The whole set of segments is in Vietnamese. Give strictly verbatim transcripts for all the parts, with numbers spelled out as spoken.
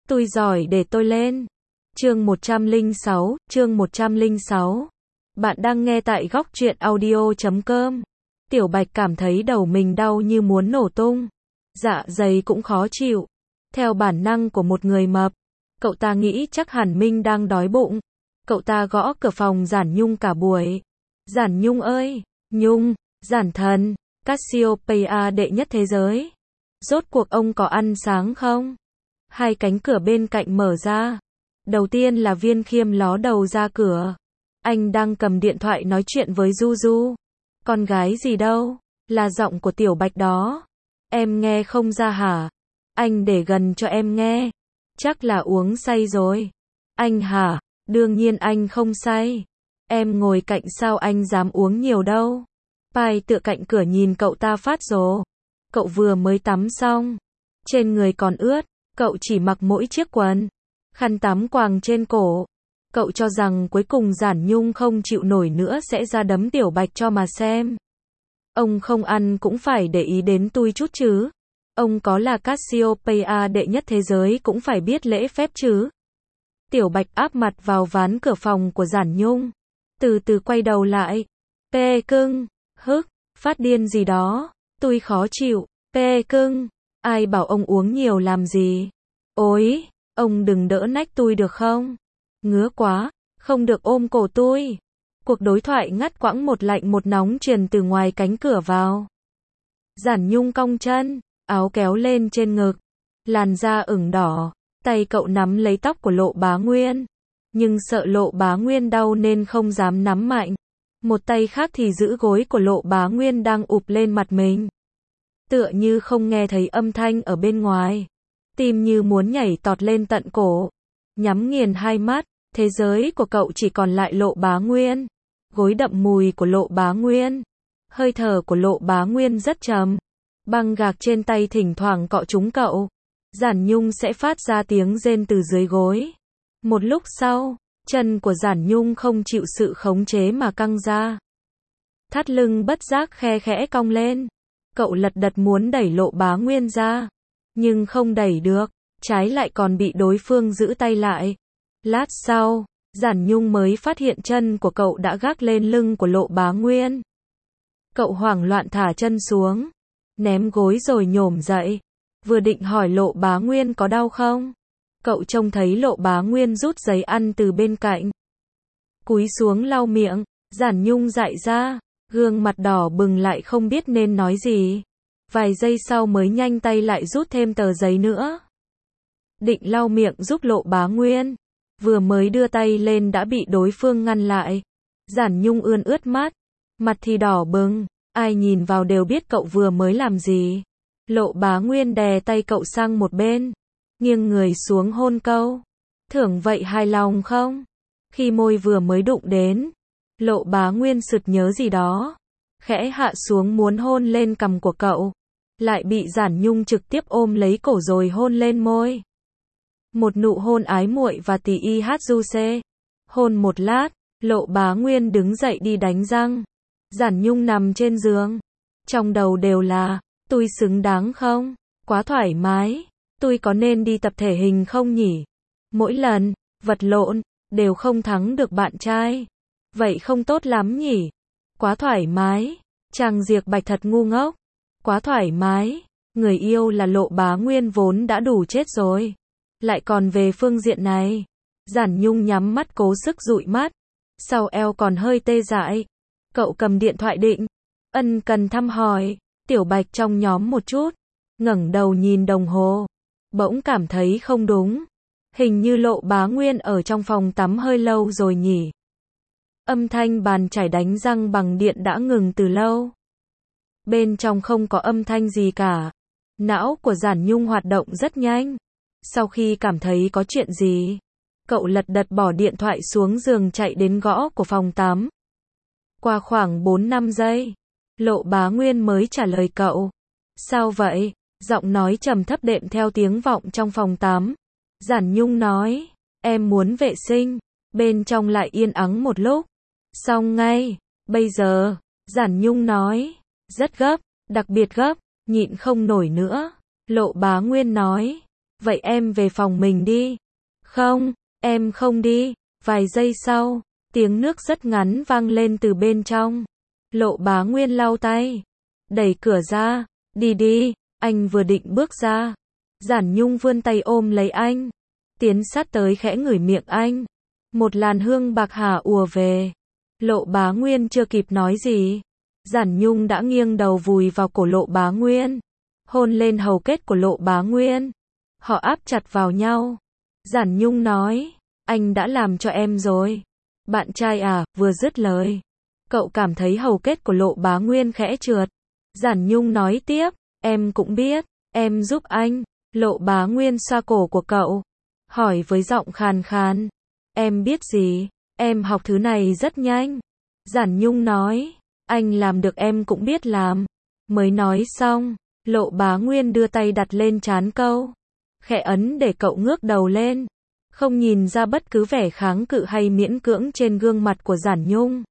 Tôi giỏi để tôi lên. Chương một trăm lẻ sáu, chương một trăm lẻ sáu. Bạn đang nghe tại góc truyện audio chấm com. Tiểu Bạch cảm thấy đầu mình đau như muốn nổ tung. Dạ dày cũng khó chịu. Theo bản năng của một người mập, cậu ta nghĩ chắc hẳn Minh đang đói bụng. Cậu ta gõ cửa phòng Giản Nhung cả buổi. Giản Nhung ơi, Nhung, Giản thần, Cassiopeia đệ nhất thế giới. Rốt cuộc ông có ăn sáng không? Hai cánh cửa bên cạnh mở ra. Đầu tiên là Viên Khiêm ló đầu ra cửa. Anh đang cầm điện thoại nói chuyện với Du Du. Con gái gì đâu? Là giọng của Tiểu Bạch đó. Em nghe không ra hả? Anh để gần cho em nghe. Chắc là uống say rồi. Anh hả? Đương nhiên anh không say. Em ngồi cạnh sao anh dám uống nhiều đâu. Pai tựa cạnh cửa nhìn cậu ta phát rồ. Cậu vừa mới tắm xong. Trên người còn ướt. Cậu chỉ mặc mỗi chiếc quần. Khăn tắm quàng trên cổ. Cậu cho rằng cuối cùng Giản Nhung không chịu nổi nữa sẽ ra đấm Tiểu Bạch cho mà xem. Ông không ăn cũng phải để ý đến tôi chút chứ. Ông có là Cassiopeia đệ nhất thế giới cũng phải biết lễ phép chứ. Tiểu Bạch áp mặt vào ván cửa phòng của Giản Nhung. Từ từ quay đầu lại. Pê cưng, hức, phát điên gì đó. Tôi khó chịu. Pê cưng, ai bảo ông uống nhiều làm gì. Ôi, ông đừng đỡ nách tôi được không? Ngứa quá, không được ôm cổ tôi. Cuộc đối thoại ngắt quãng một lạnh một nóng truyền từ ngoài cánh cửa vào. Giản Nhung cong chân, áo kéo lên trên ngực, làn da ửng đỏ, tay cậu nắm lấy tóc của Lộ Bá Nguyên, nhưng sợ Lộ Bá Nguyên đau nên không dám nắm mạnh. Một tay khác thì giữ gối của Lộ Bá Nguyên đang ụp lên mặt mình. Tựa như không nghe thấy âm thanh ở bên ngoài. Tim như muốn nhảy tọt lên tận cổ. Nhắm nghiền hai mắt, thế giới của cậu chỉ còn lại Lộ Bá Nguyên. Gối đậm mùi của Lộ Bá Nguyên. Hơi thở của Lộ Bá Nguyên rất trầm. Băng gạc trên tay thỉnh thoảng cọ trúng cậu. Giản Nhung sẽ phát ra tiếng rên từ dưới gối. Một lúc sau, chân của Giản Nhung không chịu sự khống chế mà căng ra. Thắt lưng bất giác khe khẽ cong lên. Cậu lật đật muốn đẩy Lộ Bá Nguyên ra. Nhưng không đẩy được, trái lại còn bị đối phương giữ tay lại. Lát sau, Giản Nhung mới phát hiện chân của cậu đã gác lên lưng của Lộ Bá Nguyên. Cậu hoảng loạn thả chân xuống, ném gối rồi nhổm dậy. Vừa định hỏi Lộ Bá Nguyên có đau không? Cậu trông thấy Lộ Bá Nguyên rút giấy ăn từ bên cạnh. Cúi xuống lau miệng, Giản Nhung dại ra, gương mặt đỏ bừng lại không biết nên nói gì. Vài giây sau mới nhanh tay lại rút thêm tờ giấy nữa. Định lau miệng giúp Lộ Bá Nguyên. Vừa mới đưa tay lên đã bị đối phương ngăn lại. Giản Nhung ươn ướt mắt. Mặt thì đỏ bừng. Ai nhìn vào đều biết cậu vừa mới làm gì. Lộ Bá Nguyên đè tay cậu sang một bên. Nghiêng người xuống hôn câu. Thưởng vậy hài lòng không? Khi môi vừa mới đụng đến. Lộ Bá Nguyên sực nhớ gì đó. Khẽ hạ xuống muốn hôn lên cằm của cậu. Lại bị Giản Nhung trực tiếp ôm lấy cổ rồi hôn lên môi. Một nụ hôn ái muội và tỉ y hát du xê. Hôn một lát, Lộ Bá Nguyên đứng dậy đi đánh răng. Giản Nhung nằm trên giường. Trong đầu đều là, tôi xứng đáng không? Quá thoải mái. Tôi có nên đi tập thể hình không nhỉ? Mỗi lần, vật lộn, đều không thắng được bạn trai. Vậy không tốt lắm nhỉ? Quá thoải mái. Chàng Diệp Bạch thật ngu ngốc. Quá thoải mái. Người yêu là Lộ Bá Nguyên vốn đã đủ chết rồi. Lại còn về phương diện này. Giản Nhung nhắm mắt cố sức dụi mắt. Sau eo còn hơi tê dại. Cậu cầm điện thoại định. Ân cần thăm hỏi. Tiểu Bạch trong nhóm một chút. Ngẩng đầu nhìn đồng hồ. Bỗng cảm thấy không đúng. Hình như Lộ Bá Nguyên ở trong phòng tắm hơi lâu rồi nhỉ. Âm thanh bàn chải đánh răng bằng điện đã ngừng từ lâu. Bên trong không có âm thanh gì cả. Não của Giản Nhung hoạt động rất nhanh. Sau khi cảm thấy có chuyện gì, cậu lật đật bỏ điện thoại xuống giường chạy đến gõ của phòng tắm. Qua khoảng bốn năm giây, Lộ Bá Nguyên mới trả lời cậu. Sao vậy? Giọng nói trầm thấp đệm theo tiếng vọng trong phòng tắm. Giản Nhung nói, em muốn vệ sinh. Bên trong lại yên ắng một lúc. Xong ngay, bây giờ, Giản Nhung nói, rất gấp, đặc biệt gấp, nhịn không nổi nữa. Lộ Bá Nguyên nói, Vậy em về phòng mình đi. Không, em không đi. Vài giây sau, tiếng nước rất ngắn vang lên từ bên trong. Lộ Bá Nguyên lau tay, đẩy cửa ra. Đi đi. Anh vừa định bước ra, Giản Nhung vươn tay ôm lấy anh, tiến sát tới khẽ ngửi miệng anh. Một làn hương bạc hà ùa về. Lộ Bá Nguyên chưa kịp nói gì, Giản Nhung đã nghiêng đầu vùi vào cổ Lộ Bá Nguyên, hôn lên hầu kết của Lộ Bá Nguyên. Họ áp chặt vào nhau. Giản Nhung nói, anh đã làm cho em rồi. Bạn trai à, vừa dứt lời, cậu cảm thấy hầu kết của Lộ Bá Nguyên khẽ trượt. Giản Nhung nói tiếp, em cũng biết, em giúp anh. Lộ Bá Nguyên xoa cổ của cậu, hỏi với giọng khàn khàn, em biết gì, em học thứ này rất nhanh. Giản Nhung nói, anh làm được em cũng biết làm. Mới nói xong, Lộ Bá Nguyên đưa tay đặt lên trán cậu, khẽ ấn để cậu ngước đầu lên, không nhìn ra bất cứ vẻ kháng cự hay miễn cưỡng trên gương mặt của Giản Nhung.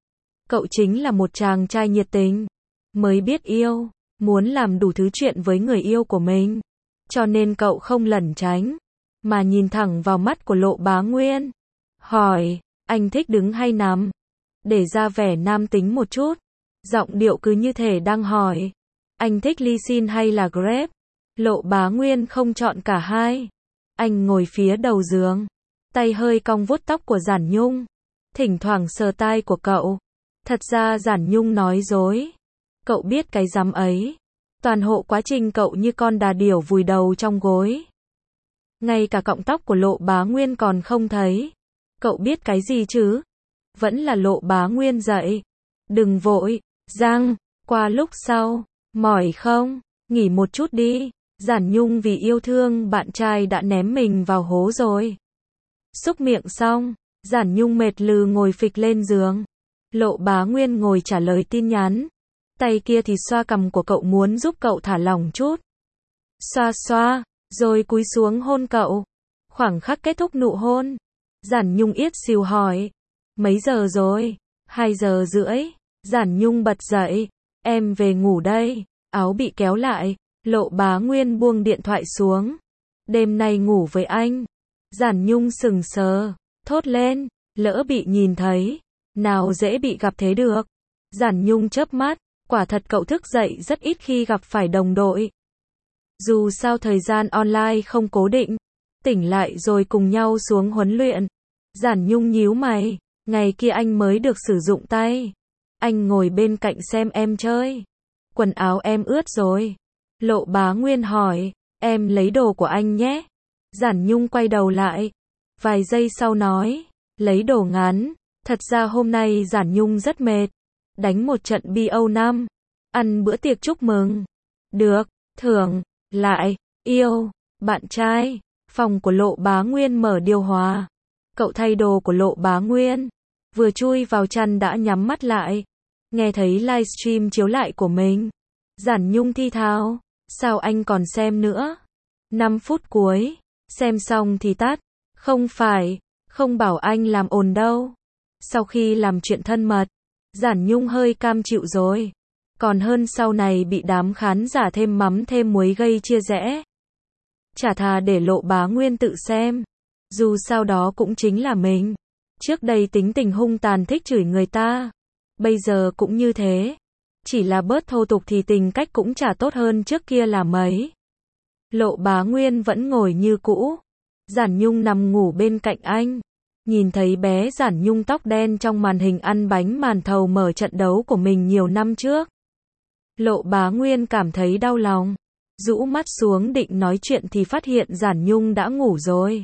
Cậu chính là một chàng trai nhiệt tình, mới biết yêu, muốn làm đủ thứ chuyện với người yêu của mình. Cho nên cậu không lẩn tránh, mà nhìn thẳng vào mắt của Lộ Bá Nguyên. Hỏi, anh thích đứng hay nằm? Để ra vẻ nam tính một chút. Giọng điệu cứ như thể đang hỏi, anh thích ly xin hay là grape? Lộ Bá Nguyên không chọn cả hai. Anh ngồi phía đầu giường, tay hơi cong vuốt tóc của Giản Nhung, thỉnh thoảng sờ tai của cậu. Thật ra Giản Nhung nói dối. Cậu biết cái dám ấy. Toàn hộ quá trình cậu như con đà điểu vùi đầu trong gối. Ngay cả cọng tóc của Lộ Bá Nguyên còn không thấy. Cậu biết cái gì chứ? Vẫn là Lộ Bá Nguyên dậy. Đừng vội, Giang, qua lúc sau. Mỏi không? Nghỉ một chút đi. Giản Nhung vì yêu thương bạn trai đã ném mình vào hố rồi. Xúc miệng xong, Giản Nhung mệt lừ ngồi phịch lên giường. Lộ Bá Nguyên ngồi trả lời tin nhắn. Tay kia thì xoa cằm của cậu muốn giúp cậu thả lỏng chút. Xoa xoa, rồi cúi xuống hôn cậu. Khoảng khắc kết thúc nụ hôn, Giản Nhung yết xìu hỏi, mấy giờ rồi? Hai giờ rưỡi. Giản Nhung bật dậy, em về ngủ đây. Áo bị kéo lại, Lộ Bá Nguyên buông điện thoại xuống. Đêm nay ngủ với anh. Giản Nhung sừng sờ, thốt lên, lỡ bị nhìn thấy, nào dễ bị gặp thế được. Giản Nhung chớp mắt, quả thật cậu thức dậy rất ít khi gặp phải đồng đội. Dù sao thời gian online không cố định, tỉnh lại rồi cùng nhau xuống huấn luyện. Giản Nhung nhíu mày, ngày kia anh mới được sử dụng tay. Anh ngồi bên cạnh xem em chơi. Quần áo em ướt rồi. Lộ Bá Nguyên hỏi, em lấy đồ của anh nhé. Giản Nhung quay đầu lại, vài giây sau nói, lấy đồ ngắn. Thật ra hôm nay Giản Nhung rất mệt. Đánh một trận bi âu năm, ăn bữa tiệc chúc mừng. Được, thưởng, lại, yêu, bạn trai. Phòng của Lộ Bá Nguyên mở điều hòa. Cậu thay đồ của Lộ Bá Nguyên, vừa chui vào chăn đã nhắm mắt lại. Nghe thấy livestream chiếu lại của mình, Giản Nhung thi thào, sao anh còn xem nữa? năm phút cuối, xem xong thì tắt. Không phải, không bảo anh làm ồn đâu. Sau khi làm chuyện thân mật, Giản Nhung hơi cam chịu rồi. Còn hơn sau này bị đám khán giả thêm mắm thêm muối gây chia rẽ. Chả thà để Lộ Bá Nguyên tự xem. Dù sao đó cũng chính là mình. Trước đây tính tình hung tàn thích chửi người ta. Bây giờ cũng như thế. Chỉ là bớt thô tục thì tình cách cũng chả tốt hơn trước kia là mấy. Lộ Bá Nguyên vẫn ngồi như cũ. Giản Nhung nằm ngủ bên cạnh anh. Nhìn thấy bé Giản Nhung tóc đen trong màn hình ăn bánh màn thầu mở trận đấu của mình nhiều năm trước. Lộ Bá Nguyên cảm thấy đau lòng. Rũ mắt xuống định nói chuyện thì phát hiện Giản Nhung đã ngủ rồi.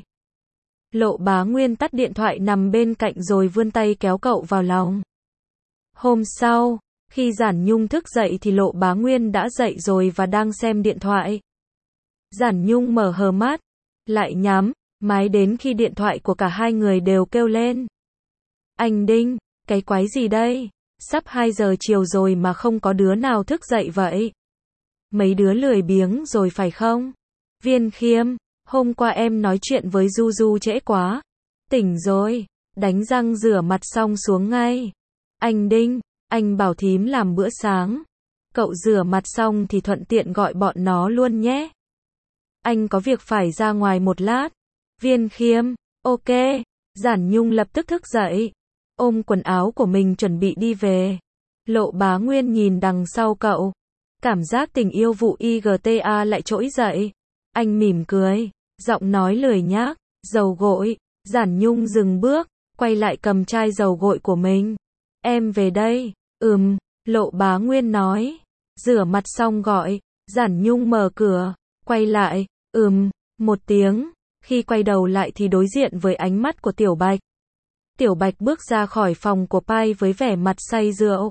Lộ Bá Nguyên tắt điện thoại nằm bên cạnh rồi vươn tay kéo cậu vào lòng. Hôm sau, khi Giản Nhung thức dậy thì Lộ Bá Nguyên đã dậy rồi và đang xem điện thoại. Giản Nhung mở hờ mắt, lại nhắm, mãi đến khi điện thoại của cả hai người đều kêu lên. Anh Đinh, cái quái gì đây? Sắp hai giờ chiều rồi mà không có đứa nào thức dậy vậy. Mấy đứa lười biếng rồi phải không? Viên Khiêm, hôm qua em nói chuyện với Du Du trễ quá. Tỉnh rồi, đánh răng rửa mặt xong xuống ngay. Anh Đinh, anh bảo thím làm bữa sáng. Cậu rửa mặt xong thì thuận tiện gọi bọn nó luôn nhé. anh có việc phải ra ngoài một lát. Viên Khiêm, ok. Giản Nhung lập tức thức dậy, ôm quần áo của mình chuẩn bị đi về. Lộ Bá Nguyên nhìn đằng sau cậu, cảm giác tình yêu vụ i giê tê a lại trỗi dậy. Anh mỉm cười, giọng nói lười nhác, dầu gội. Giản Nhung dừng bước, quay lại cầm chai dầu gội của mình. Em về đây. Ừm, Lộ Bá Nguyên nói. Rửa mặt xong gọi. Giản Nhung mở cửa, quay lại. Ừm, một tiếng. Khi quay đầu lại thì đối diện với ánh mắt của Tiểu Bạch. Tiểu Bạch bước ra khỏi phòng của Pai với vẻ mặt say rượu.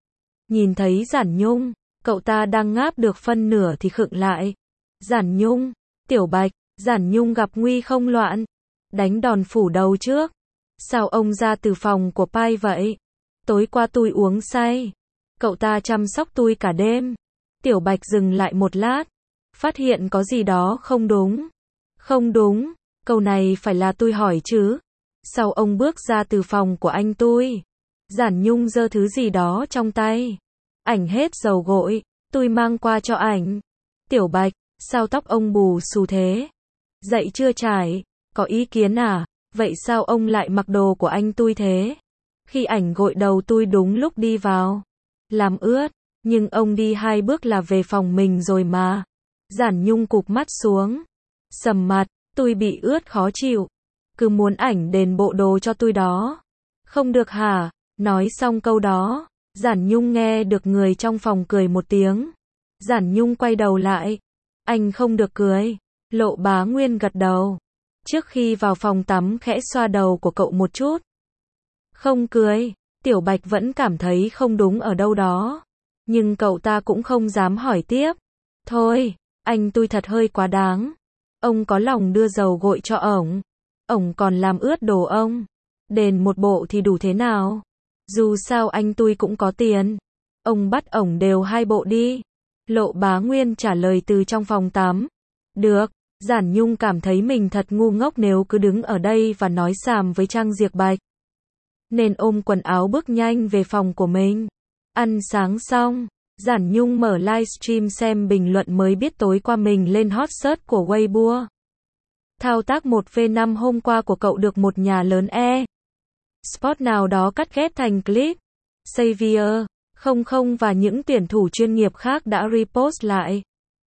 Nhìn thấy Giản Nhung, cậu ta đang ngáp được phân nửa thì khựng lại. Giản Nhung, Tiểu Bạch, Giản Nhung gặp nguy không loạn. Đánh đòn phủ đầu trước. Sao ông ra từ phòng của Pai vậy? Tối qua tôi uống say. Cậu ta chăm sóc tôi cả đêm. Tiểu Bạch dừng lại một lát. Phát hiện có gì đó không đúng. Không đúng, câu này phải là tôi hỏi chứ. Sao ông bước ra từ phòng của anh tôi? Giản Nhung giơ thứ gì đó trong tay. Ảnh hết dầu gội, tôi mang qua cho ảnh. Tiểu Bạch, sao tóc ông bù xù thế? Dậy chưa trải, có ý kiến à? Vậy sao ông lại mặc đồ của anh tôi thế? Khi ảnh gội đầu tôi đúng lúc đi vào, làm ướt, nhưng ông đi hai bước là về phòng mình rồi mà. Giản Nhung cụp mắt xuống, sầm mặt, tôi bị ướt khó chịu. Cứ muốn ảnh đền bộ đồ cho tôi đó. Không được hả? Nói xong câu đó, Giản Nhung nghe được người trong phòng cười một tiếng. Giản Nhung quay đầu lại. Anh không được cười. Lộ Bá Nguyên gật đầu. Trước khi vào phòng tắm khẽ xoa đầu của cậu một chút. Không cười. Tiểu Bạch vẫn cảm thấy không đúng ở đâu đó. Nhưng cậu ta cũng không dám hỏi tiếp. Thôi, anh tôi thật hơi quá đáng. Ông có lòng đưa dầu gội cho ổng. Ổng còn làm ướt đồ ông. Đền một bộ thì đủ thế nào? Dù sao anh tôi cũng có tiền. Ông bắt ổng đều hai bộ đi. Lộ Bá Nguyên trả lời từ trong phòng tắm. Được. Giản Nhung cảm thấy mình thật ngu ngốc nếu cứ đứng ở đây và nói xàm với Trang Diệc Bạch. Nên ôm quần áo bước nhanh về phòng của mình. Ăn sáng xong, Giản Nhung mở livestream xem bình luận mới biết tối qua mình lên hot search của Weibo. Thao tác một v năm hôm qua của cậu được một nhà lớn e Sport nào đó cắt ghép thành clip. Xavier, không không và những tuyển thủ chuyên nghiệp khác đã repost lại.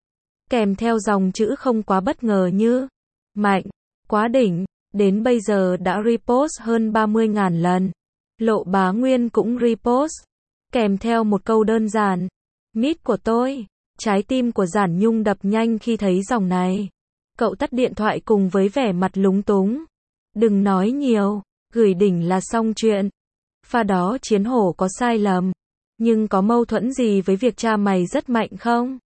Kèm theo dòng chữ không quá bất ngờ như mạnh, quá đỉnh, đến bây giờ đã repost hơn ba mươi nghìn lần. Lộ Bá Nguyên cũng repost, kèm theo một câu đơn giản. Mít của tôi. Trái tim của Giản Nhung đập nhanh khi thấy dòng này. Cậu tắt điện thoại cùng với vẻ mặt lúng túng. Đừng nói nhiều, gửi đỉnh là xong chuyện. Pha đó Chiến Hổ có sai lầm, nhưng có mâu thuẫn gì với việc cha mày rất mạnh không?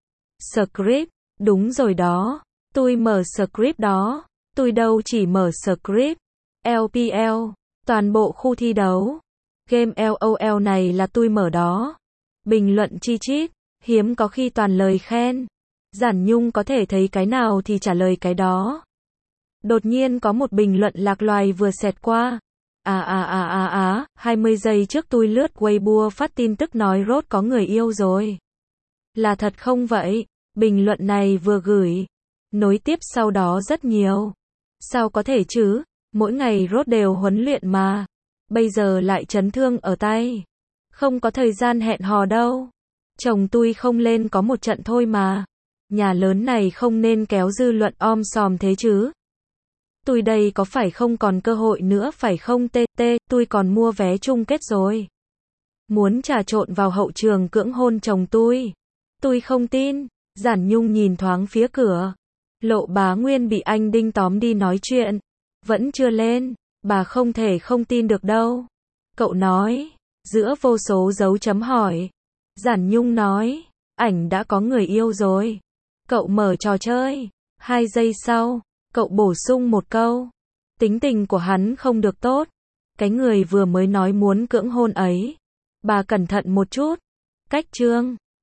Script, đúng rồi đó. Tôi mở script đó. Tôi đâu chỉ mở script. lờ pê lờ, toàn bộ khu thi đấu. Game LOL này là tôi mở đó. Bình luận chi chít, hiếm có khi toàn lời khen. Giản Nhung có thể thấy cái nào thì trả lời cái đó. Đột nhiên có một bình luận lạc loài vừa xẹt qua. À à à à à, hai mươi giây trước tôi lướt Weibo phát tin tức nói Rốt có người yêu rồi. Là thật không vậy? Bình luận này vừa gửi. Nối tiếp sau đó rất nhiều. Sao có thể chứ? Mỗi ngày Rốt đều huấn luyện mà. Bây giờ lại chấn thương ở tay. Không có thời gian hẹn hò đâu. Chồng tôi không lên có một trận thôi mà. Nhà lớn này không nên kéo dư luận om sòm thế chứ. Tôi đây có phải không còn cơ hội nữa phải không tê tê, tôi còn mua vé chung kết rồi. Muốn trà trộn vào hậu trường cưỡng hôn chồng tôi. Tôi không tin. Giản Nhung nhìn thoáng phía cửa. Lộ Bá Nguyên bị anh Đinh tóm đi nói chuyện. Vẫn chưa lên. Bà không thể không tin được đâu. Cậu nói. Giữa vô số dấu chấm hỏi. Giản Nhung nói. Ảnh đã có người yêu rồi. Cậu mở trò chơi. Hai giây sau, cậu bổ sung một câu. Tính tình của hắn không được tốt. Cái người vừa mới nói muốn cưỡng hôn ấy. Bà cẩn thận một chút. Cách chương.